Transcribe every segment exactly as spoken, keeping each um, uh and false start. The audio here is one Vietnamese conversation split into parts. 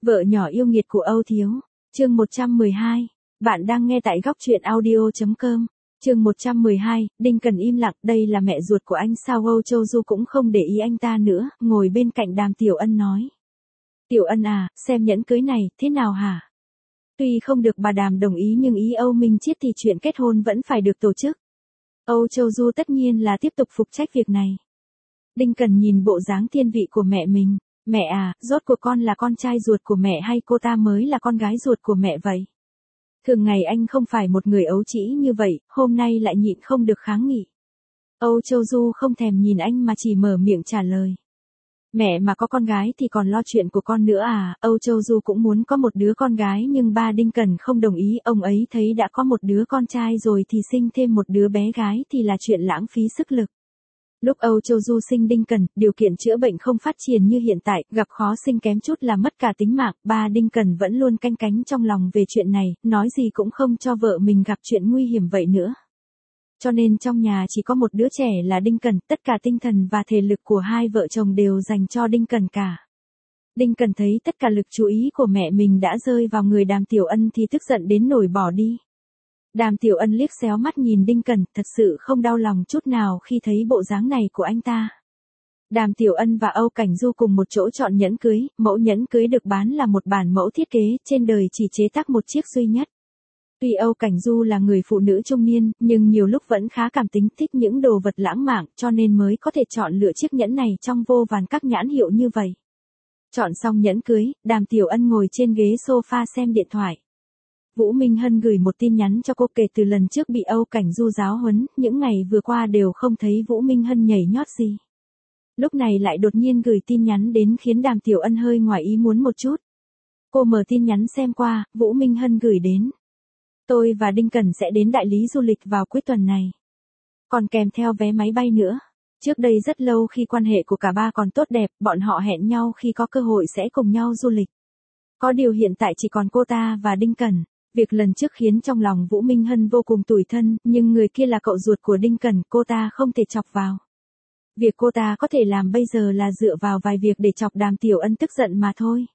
Vợ nhỏ yêu nghiệt của Âu Thiếu, chương một trăm mười hai. Bạn đang nghe tại góc truyện audio chấm com. Chương một trăm mười hai, Đinh Cần im lặng, đây là mẹ ruột của anh sao? Âu Châu Du cũng không để ý anh ta nữa, ngồi bên cạnh Đàm Tiểu Ân nói. Tiểu Ân à, xem nhẫn cưới này, thế nào hả? Tuy không được bà Đàm đồng ý nhưng ý Âu Minh Chiết thì chuyện kết hôn vẫn phải được tổ chức. Âu Châu Du tất nhiên là tiếp tục phụ trách việc này. Đinh Cần nhìn bộ dáng thiên vị của mẹ mình. Mẹ à, rốt cuộc con là con trai ruột của mẹ hay cô ta mới là con gái ruột của mẹ vậy? Thường ngày anh không phải một người ấu trĩ như vậy, hôm nay lại nhịn không được kháng nghị. Âu Châu Du không thèm nhìn anh mà chỉ mở miệng trả lời. Mẹ mà có con gái thì còn lo chuyện của con nữa à? Âu Châu Du cũng muốn có một đứa con gái nhưng ba Đinh Cần không đồng ý. Ông ấy thấy đã có một đứa con trai rồi thì sinh thêm một đứa bé gái thì là chuyện lãng phí sức lực. Lúc Âu Châu Du sinh Đinh Cần, điều kiện chữa bệnh không phát triển như hiện tại, gặp khó sinh kém chút là mất cả tính mạng, ba Đinh Cần vẫn luôn canh cánh trong lòng về chuyện này, nói gì cũng không cho vợ mình gặp chuyện nguy hiểm vậy nữa. Cho nên trong nhà chỉ có một đứa trẻ là Đinh Cần, tất cả tinh thần và thể lực của hai vợ chồng đều dành cho Đinh Cần cả. Đinh Cần thấy tất cả lực chú ý của mẹ mình đã rơi vào người Đàm Tiểu Ân thì tức giận đến nổi bỏ đi. Đàm Tiểu Ân liếc xéo mắt nhìn Đinh Cần, thật sự không đau lòng chút nào khi thấy bộ dáng này của anh ta. Đàm Tiểu Ân và Âu Cảnh Du cùng một chỗ chọn nhẫn cưới, mẫu nhẫn cưới được bán là một bản mẫu thiết kế, trên đời chỉ chế tác một chiếc duy nhất. Tuy Âu Cảnh Du là người phụ nữ trung niên, nhưng nhiều lúc vẫn khá cảm tính, thích những đồ vật lãng mạn, cho nên mới có thể chọn lựa chiếc nhẫn này trong vô vàn các nhãn hiệu như vậy. Chọn xong nhẫn cưới, Đàm Tiểu Ân ngồi trên ghế sofa xem điện thoại. Vũ Minh Hân gửi một tin nhắn cho cô, kể từ lần trước bị Âu Cảnh Du giáo huấn, những ngày vừa qua đều không thấy Vũ Minh Hân nhảy nhót gì. Lúc này lại đột nhiên gửi tin nhắn đến khiến Đàm Tiểu Ân hơi ngoài ý muốn một chút. Cô mở tin nhắn xem qua, Vũ Minh Hân gửi đến. Tôi và Đinh Cần sẽ đến đại lý du lịch vào cuối tuần này. Còn kèm theo vé máy bay nữa. Trước đây rất lâu khi quan hệ của cả ba còn tốt đẹp, bọn họ hẹn nhau khi có cơ hội sẽ cùng nhau du lịch. Có điều hiện tại chỉ còn cô ta và Đinh Cần. Việc lần trước khiến trong lòng Vũ Minh Hân vô cùng tủi thân, nhưng người kia là cậu ruột của Đinh Cần, cô ta không thể chọc vào. Việc cô ta có thể làm bây giờ là dựa vào vài việc để chọc Đàm Tiểu Ân tức giận mà thôi.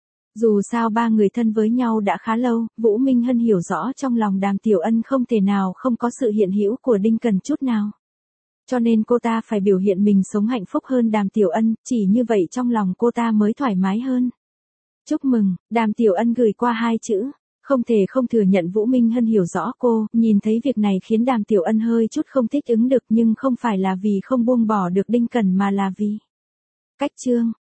Dù sao ba người thân với nhau đã khá lâu, Vũ Minh Hân hiểu rõ trong lòng Đàm Tiểu Ân không thể nào không có sự hiện hữu của Đinh Cần chút nào. Cho nên cô ta phải biểu hiện mình sống hạnh phúc hơn Đàm Tiểu Ân, chỉ như vậy trong lòng cô ta mới thoải mái hơn. Chúc mừng, Đàm Tiểu Ân gửi qua hai chữ. Không thể không thừa nhận Vũ Minh Hân hiểu rõ cô, nhìn thấy việc này khiến Đàm Tiểu Ân hơi chút không thích ứng được, nhưng không phải là vì không buông bỏ được Đinh Cần mà là vì cách chương.